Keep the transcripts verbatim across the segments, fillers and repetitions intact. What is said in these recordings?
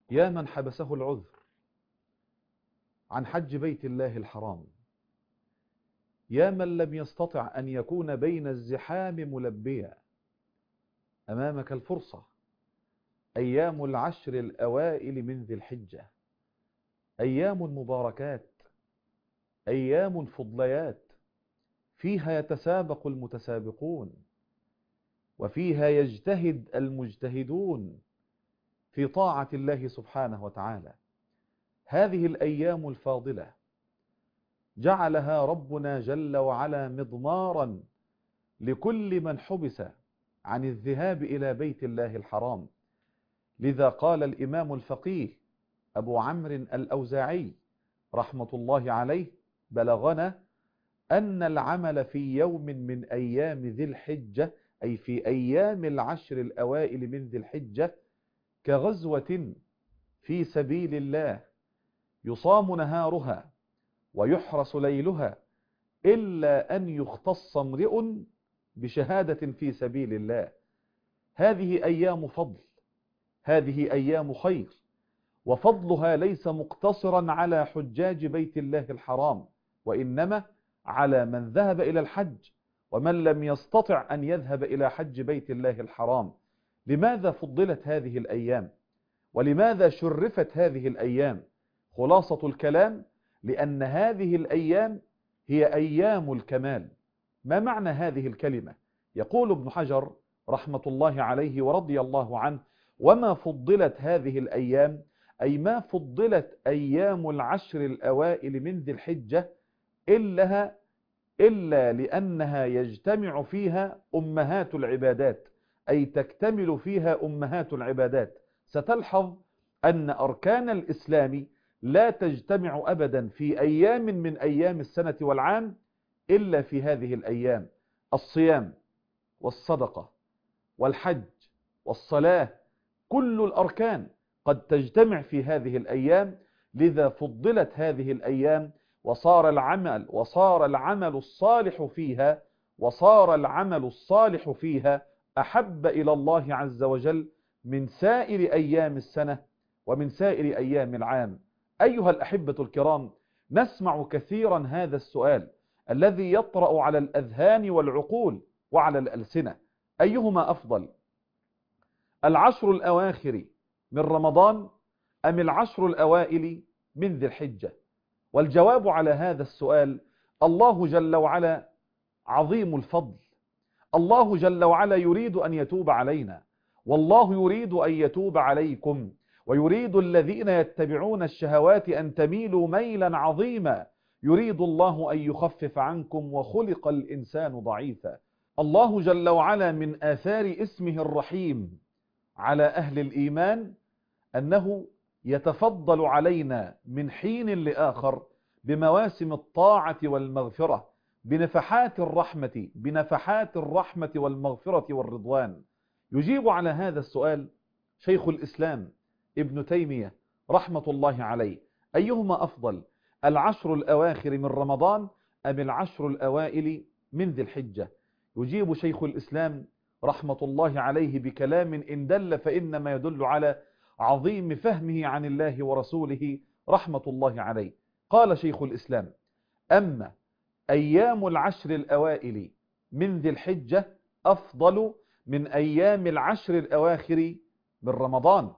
يا من حبسه العذر عن حج بيت الله الحرام، يا من لم يستطع أن يكون بين الزحام ملبيا، أمامك الفرصة. أيام العشر الأوائل من ذي الحجة أيام مباركات، أيام فضليات، فيها يتسابق المتسابقون، وفيها يجتهد المجتهدون في طاعة الله سبحانه وتعالى. هذه الأيام الفاضلة جعلها ربنا جل وعلا مضمارا لكل من حبس عن الذهاب إلى بيت الله الحرام. لذا قال الإمام الفقيه أبو عمرو الأوزاعي رحمة الله عليه: بلغنا أن العمل في يوم من أيام ذي الحجة، أي في أيام العشر الأوائل من ذي الحجة، كغزوة في سبيل الله يصام نهارها ويحرس ليلها، إلا أن يختص امرئ بشهادة في سبيل الله. هذه أيام فضل، هذه أيام خير، وفضلها ليس مقتصرا على حجاج بيت الله الحرام، وإنما على من ذهب إلى الحج ومن لم يستطع أن يذهب إلى حج بيت الله الحرام. لماذا فضلت هذه الأيام؟ ولماذا شرفت هذه الأيام؟ خلاصة الكلام: لأن هذه الأيام هي أيام الكمال. ما معنى هذه الكلمة؟ يقول ابن حجر رحمة الله عليه ورضي الله عنه: وما فضلت هذه الأيام، أي ما فضلت أيام العشر الأوائل من ذي الحجة إلا, إلا لأنها يجتمع فيها أمهات العبادات، أي تكتمل فيها أمهات العبادات. ستلحظ أن أركان الإسلام لا تجتمع أبدا في أيام من أيام السنة والعام إلا في هذه الأيام: الصيام والصدقة والحج والصلاة، كل الأركان قد تجتمع في هذه الأيام. لذا فضلت هذه الأيام، وصار العمل وصار العمل الصالح فيها وصار العمل الصالح فيها أحب إلى الله عز وجل من سائر أيام السنة ومن سائر أيام العام. أيها الأحبة الكرام، نسمع كثيرا هذا السؤال الذي يطرأ على الأذهان والعقول وعلى الألسنة: أيهما أفضل، العشر الأواخر من رمضان أم العشر الأوائل من ذي الحجة؟ والجواب على هذا السؤال: الله جل وعلا عظيم الفضل، الله جل وعلا يريد أن يتوب علينا، والله يريد أن يتوب عليكم، ويريد الذين يتبعون الشهوات أن تميلوا ميلا عظيما، يريد الله أن يخفف عنكم، وخلق الإنسان ضعيفا. الله جل وعلا من آثار اسمه الرحيم على أهل الإيمان أنه يتفضل علينا من حين لآخر بمواسم الطاعة والمغفرة، بنفحات الرحمة بنفحات الرحمة والمغفرة والرضوان. يجيب على هذا السؤال شيخ الإسلام ابن تيمية رحمة الله عليه: أيهما أفضل، العشر الأواخر من رمضان أم العشر الأوائل من ذي الحجة؟ يجيب شيخ الإسلام رحمة الله عليه بكلام إن دل فإنما يدل على عظيم فهمه عن الله ورسوله رحمة الله عليه. قال شيخ الإسلام: أما أيام العشر الأوائل من ذي الحجة أفضل من أيام العشر الأواخر من رمضان،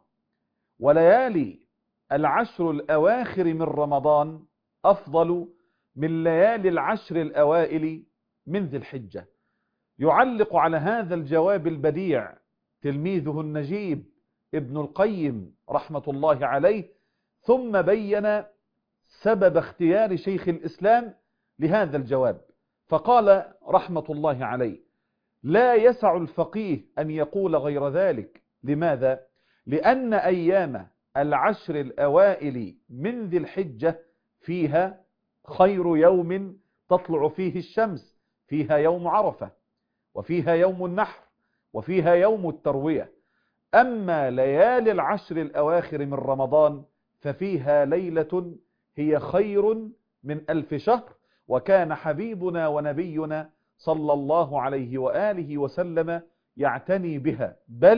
وليالي العشر الأواخر من رمضان أفضل من ليالي العشر الأوائل من ذي الحجة. يعلق على هذا الجواب البديع تلميذه النجيب ابن القيم رحمة الله عليه، ثم بين سبب اختيار شيخ الإسلام لهذا الجواب، فقال رحمة الله عليه: لا يسع الفقيه أن يقول غير ذلك. لماذا؟ لأن أيام العشر الأوائل من ذي الحجة فيها خير يوم تطلع فيه الشمس، فيها يوم عرفة، وفيها يوم النحر، وفيها يوم التروية. أما ليالي العشر الأواخر من رمضان ففيها ليلة هي خير من ألف شهر، وكان حبيبنا ونبينا صلى الله عليه وآله وسلم يعتني بها، بل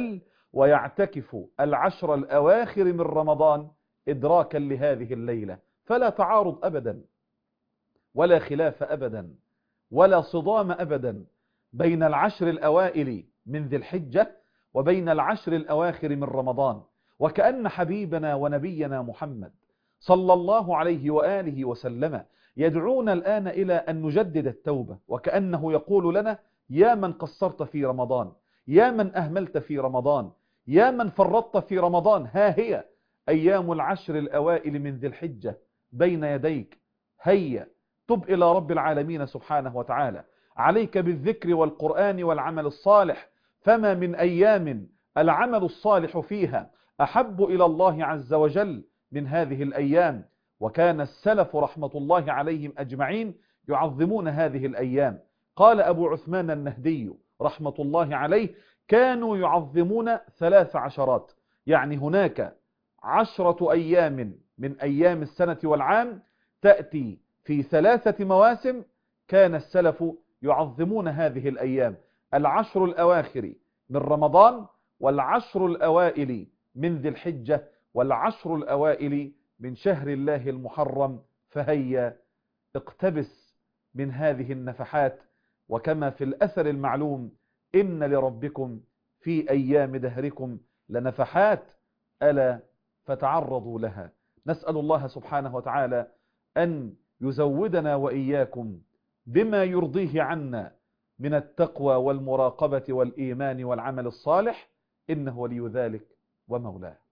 ويعتكف العشر الأواخر من رمضان إدراكا لهذه الليلة. فلا تعارض أبدا، ولا خلاف أبدا، ولا صدام أبدا بين العشر الأوائل من ذي الحجة وبين العشر الأواخر من رمضان. وكأن حبيبنا ونبينا محمد صلى الله عليه وآله وسلم يدعونا الآن إلى أن نجدد التوبة، وكأنه يقول لنا: يا من قصرت في رمضان، يا من أهملت في رمضان، يا من فرطت في رمضان، ها هي أيام العشر الأوائل من ذي الحجة بين يديك، هيا تب إلى رب العالمين سبحانه وتعالى. عليك بالذكر والقرآن والعمل الصالح، فما من أيام العمل الصالح فيها أحب إلى الله عز وجل من هذه الأيام. وكان السلف رحمة الله عليهم أجمعين يعظمون هذه الأيام. قال أبو عثمان النهدي رحمة الله عليه: كانوا يعظمون ثلاث عشرات، يعني هناك عشرة أيام من أيام السنة والعام تأتي في ثلاثة مواسم، كان السلف يعظمون هذه الأيام: العشر الأواخر من رمضان، والعشر الأوائل من ذي الحجة، والعشر الأوائل من شهر الله المحرم. فهيا اقتبس من هذه النفحات. وكما في الأثر المعلوم: إن لربكم في أيام دهركم لنفحات، ألا فتعرضوا لها. نسأل الله سبحانه وتعالى أن يزودنا وإياكم بما يرضيه عنا من التقوى والمراقبة والإيمان والعمل الصالح، إنه ولي ذلك ومولاه.